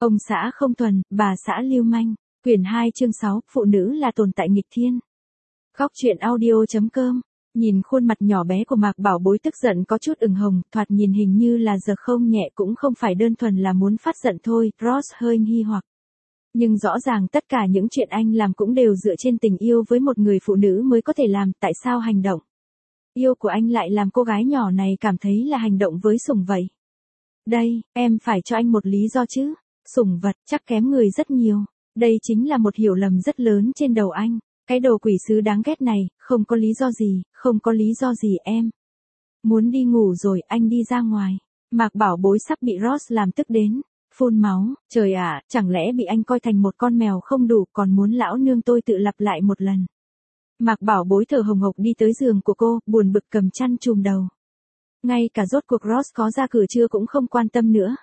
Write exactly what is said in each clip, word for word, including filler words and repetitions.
Ông xã không thuần, bà xã lưu manh. Quyển hai chương sáu, phụ nữ là tồn tại nghịch thiên. Góc truyện audio chấm com. Nhìn khuôn mặt nhỏ bé của Mạc Bảo Bối tức giận có chút ửng hồng, thoạt nhìn hình như là giờ không nhẹ cũng không phải đơn thuần là muốn phát giận thôi, Ross hơi nghi hoặc. Nhưng rõ ràng tất cả những chuyện anh làm cũng đều dựa trên tình yêu với một người phụ nữ mới có thể làm, tại sao hành động yêu của anh lại làm cô gái nhỏ này cảm thấy là hành động với sủng vậy? Đây, em phải cho anh một lý do chứ. Sủng vật chắc kém người rất nhiều. Đây chính là một hiểu lầm rất lớn trên đầu anh. Cái đồ quỷ sứ đáng ghét này, không có lý do gì, không có lý do gì em. Muốn đi ngủ rồi, anh đi ra ngoài. Mạc Bảo Bối sắp bị Ross làm tức đến. Phun máu, trời ạ, chẳng lẽ bị anh coi thành một con mèo không đủ còn muốn lão nương tôi tự lặp lại một lần. Mạc Bảo Bối thở hồng hộc đi tới giường của cô, buồn bực cầm chăn trùm đầu. Ngay cả rốt cuộc Ross có ra cửa chưa cũng không quan tâm nữa.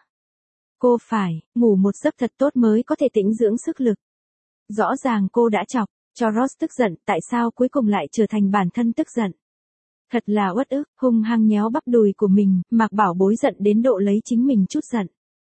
Cô phải ngủ một giấc thật tốt mới có thể tĩnh dưỡng sức lực. Rõ ràng cô đã chọc cho Ross tức giận, tại sao cuối cùng lại trở thành bản thân tức giận. Thật là uất ức, hung hăng nhéo bắp đùi của mình, Mạc Bảo Bối giận đến độ lấy chính mình chút giận.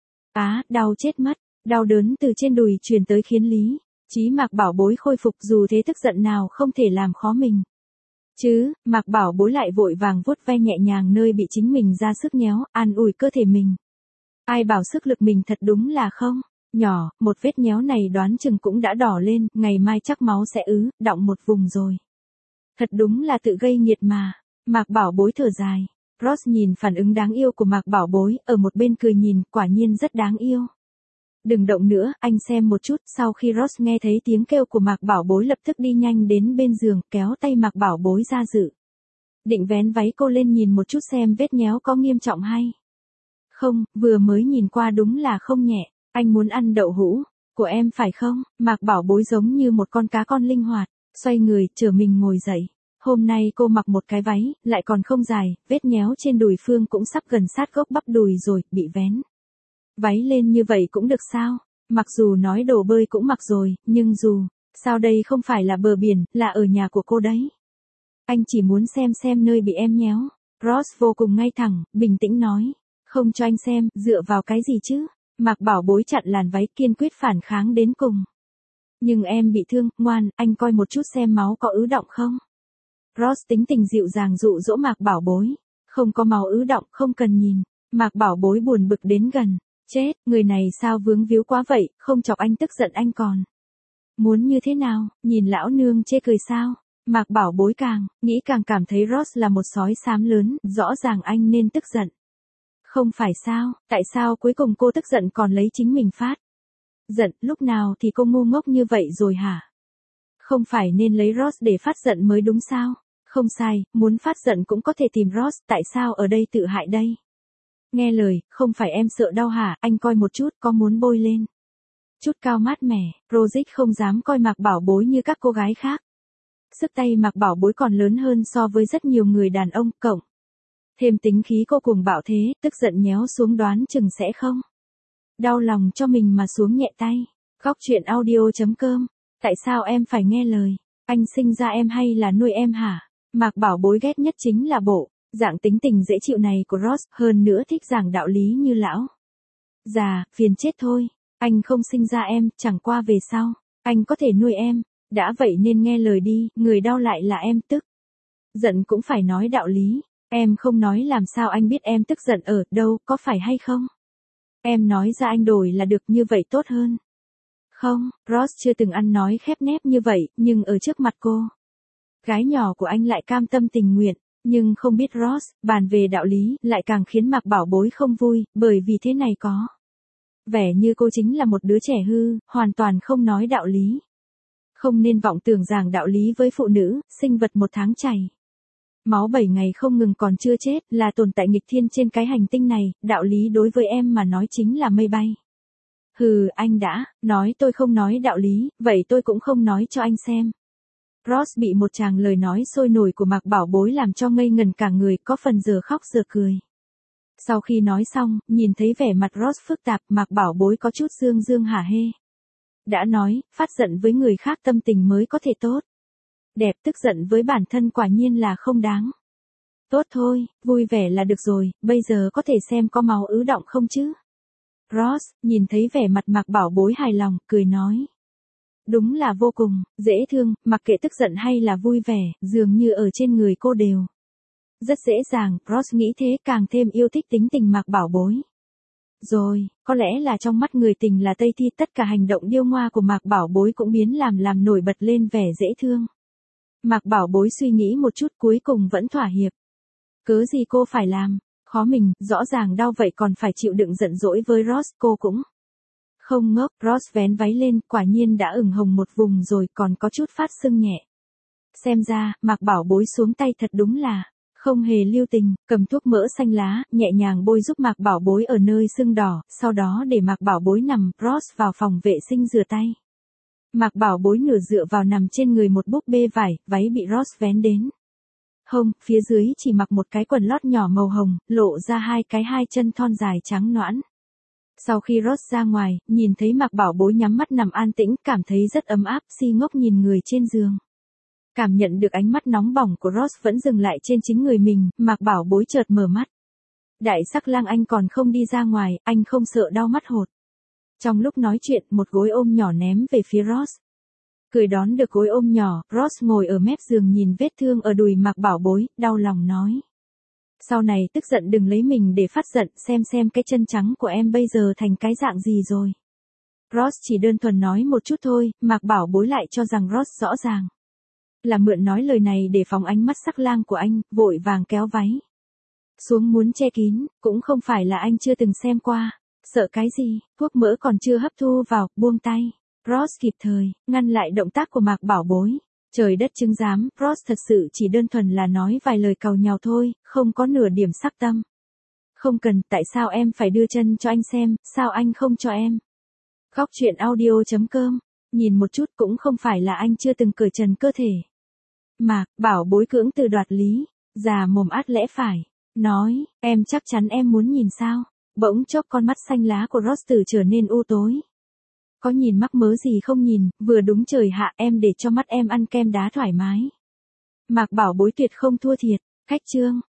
Á, đau chết mất, đau đớn từ trên đùi truyền tới khiến Lý Trí Mạc Bảo Bối khôi phục, dù thế tức giận nào không thể làm khó mình. Chứ, Mạc Bảo Bối lại vội vàng vuốt ve nhẹ nhàng nơi bị chính mình ra sức nhéo, an ủi cơ thể mình. Ai bảo sức lực mình thật đúng là không nhỏ, một vết nhéo này đoán chừng cũng đã đỏ lên, ngày mai chắc máu sẽ ứ, đọng một vùng rồi. Thật đúng là tự gây nghiệt mà. Mạc Bảo Bối thở dài. Ross nhìn phản ứng đáng yêu của Mạc Bảo Bối, ở một bên cười nhìn, quả nhiên rất đáng yêu. Đừng động nữa, anh xem một chút. Sau khi Ross nghe thấy tiếng kêu của Mạc Bảo Bối lập tức đi nhanh đến bên giường, kéo tay Mạc Bảo Bối ra dự định vén váy cô lên nhìn một chút xem vết nhéo có nghiêm trọng hay không, vừa mới nhìn qua đúng là không nhẹ. Anh muốn ăn đậu hũ của em phải không? Mạc Bảo Bối giống như một con cá con linh hoạt, xoay người, chờ mình ngồi dậy. Hôm nay cô mặc một cái váy, lại còn không dài, vết nhéo trên đùi Phương cũng sắp gần sát gốc bắp đùi rồi, bị vén váy lên như vậy cũng được sao? Mặc dù nói đồ bơi cũng mặc rồi, nhưng dù sao đây không phải là bờ biển, là ở nhà của cô đấy. Anh chỉ muốn xem xem nơi bị em nhéo. Ross vô cùng ngay thẳng, bình tĩnh nói. Không cho anh xem, dựa vào cái gì chứ? Mạc Bảo Bối chặn làn váy, kiên quyết phản kháng đến cùng. Nhưng em bị thương, ngoan, anh coi một chút xem máu có ứ đọng không? Ross tính tình dịu dàng dụ dỗ Mạc Bảo Bối. Không có máu ứ đọng, không cần nhìn. Mạc Bảo Bối buồn bực đến gần. Chết, người này sao vướng víu quá vậy, không chọc anh tức giận anh còn muốn như thế nào, nhìn lão nương chê cười sao? Mạc Bảo Bối càng nghĩ càng cảm thấy Ross là một sói xám lớn, rõ ràng anh nên tức giận. Không phải sao, tại sao cuối cùng cô tức giận còn lấy chính mình phát giận, lúc nào thì cô ngu ngốc như vậy rồi hả? Không phải nên lấy Ross để phát giận mới đúng sao? Không sai, muốn phát giận cũng có thể tìm Ross, tại sao ở đây tự hại đây? Nghe lời, không phải em sợ đau hả, anh coi một chút, có muốn bôi lên chút cao mát mẻ. Rosic không dám coi Mạc Bảo Bối như các cô gái khác. Sức tay Mạc Bảo Bối còn lớn hơn so với rất nhiều người đàn ông, cộng thêm tính khí cô cuồng bạo thế, tức giận nhéo xuống đoán chừng sẽ không đau lòng cho mình mà xuống nhẹ tay. Góc truyện audio chấm com. Tại sao em phải nghe lời? Anh sinh ra em hay là nuôi em hả? Mạc Bảo Bối ghét nhất chính là bộ dạng tính tình dễ chịu này của Ross, hơn nữa thích giảng đạo lý như lão già, phiền chết thôi. Anh không sinh ra em, chẳng qua về sau anh có thể nuôi em. Đã vậy nên nghe lời đi, người đau lại là em, tức giận cũng phải nói đạo lý. Em không nói làm sao anh biết em tức giận ở đâu, có phải hay không? Em nói ra anh đổi là được, như vậy tốt hơn. Không, Ross chưa từng ăn nói khép nép như vậy, nhưng ở trước mặt cô gái nhỏ của anh lại cam tâm tình nguyện. Nhưng không biết Ross, bàn về đạo lý, lại càng khiến Mạc Bảo Bối không vui, bởi vì thế này có vẻ như cô chính là một đứa trẻ hư, hoàn toàn không nói đạo lý. Không nên vọng tưởng giảng đạo lý với phụ nữ, sinh vật một tháng chảy máu bảy ngày không ngừng còn chưa chết, là tồn tại nghịch thiên trên cái hành tinh này, đạo lý đối với em mà nói chính là mây bay. Hừ, anh đã nói tôi không nói đạo lý, vậy tôi cũng không nói cho anh xem. Ross bị một tràng lời nói sôi nổi của Mạc Bảo Bối làm cho ngây ngần cả người, có phần giờ khóc giờ cười. Sau khi nói xong, nhìn thấy vẻ mặt Ross phức tạp, Mạc Bảo Bối có chút dương dương hả hê. Đã nói, phát giận với người khác tâm tình mới có thể tốt đẹp, tức giận với bản thân quả nhiên là không đáng. Tốt thôi, vui vẻ là được rồi, bây giờ có thể xem có máu ứ đọng không chứ? Ross, nhìn thấy vẻ mặt Mạc Bảo Bối hài lòng, cười nói. Đúng là vô cùng, dễ thương, mặc kệ tức giận hay là vui vẻ, dường như ở trên người cô đều. Rất dễ dàng, Ross nghĩ thế càng thêm yêu thích tính tình Mạc Bảo Bối. Rồi, có lẽ là trong mắt người tình là Tây Thi, tất cả hành động điêu ngoa của Mạc Bảo Bối cũng biến làm làm nổi bật lên vẻ dễ thương. Mạc Bảo Bối suy nghĩ một chút cuối cùng vẫn thỏa hiệp. Cớ gì cô phải làm, khó mình, rõ ràng đau vậy còn phải chịu đựng giận dỗi với Ross, cô cũng không ngốc. Ross vén váy lên, quả nhiên đã ửng hồng một vùng rồi, còn có chút phát sưng nhẹ. Xem ra, Mạc Bảo Bối xuống tay thật đúng là không hề lưu tình, cầm thuốc mỡ xanh lá, nhẹ nhàng bôi giúp Mạc Bảo Bối ở nơi sưng đỏ, sau đó để Mạc Bảo Bối nằm. Ross vào phòng vệ sinh rửa tay. Mạc Bảo Bối nửa dựa vào nằm trên người một búp bê vải, váy bị Ross vén đến hông, phía dưới chỉ mặc một cái quần lót nhỏ màu hồng, lộ ra hai cái hai chân thon dài trắng nõn. Sau khi Ross ra ngoài, nhìn thấy Mạc Bảo Bối nhắm mắt nằm an tĩnh, cảm thấy rất ấm áp, si ngốc nhìn người trên giường. Cảm nhận được ánh mắt nóng bỏng của Ross vẫn dừng lại trên chính người mình, Mạc Bảo Bối chợt mở mắt. Đại sắc lang, anh còn không đi ra ngoài, anh không sợ đau mắt hột. Trong lúc nói chuyện, một gối ôm nhỏ ném về phía Ross. Cười đón được gối ôm nhỏ, Ross ngồi ở mép giường nhìn vết thương ở đùi Mạc Bảo Bối, đau lòng nói. Sau này tức giận đừng lấy mình để phát giận, xem xem cái chân trắng của em bây giờ thành cái dạng gì rồi. Ross chỉ đơn thuần nói một chút thôi, Mạc Bảo Bối lại cho rằng Ross rõ ràng là mượn nói lời này để phóng ánh mắt sắc lang của anh, vội vàng kéo váy xuống muốn che kín, cũng không phải là anh chưa từng xem qua. Sợ cái gì, thuốc mỡ còn chưa hấp thu vào, buông tay. Ross kịp thời, ngăn lại động tác của Mạc Bảo Bối. Trời đất chứng giám, Ross thật sự chỉ đơn thuần là nói vài lời càu nhàu thôi, không có nửa điểm sắc tâm. Không cần, tại sao em phải đưa chân cho anh xem, sao anh không cho em? Góc truyện audio chấm com, nhìn một chút cũng không phải là anh chưa từng cởi trần cơ thể. Mạc Bảo Bối cưỡng từ đoạt lý, già mồm át lẽ phải, nói, em chắc chắn em muốn nhìn sao? Bỗng chốc con mắt xanh lá của Ross từ trở nên u tối. Có nhìn mắc mớ gì không nhìn, vừa đúng trời hạ, em để cho mắt em ăn kem đá thoải mái. Mạc Bảo Bối tuyệt không thua thiệt, khách trương,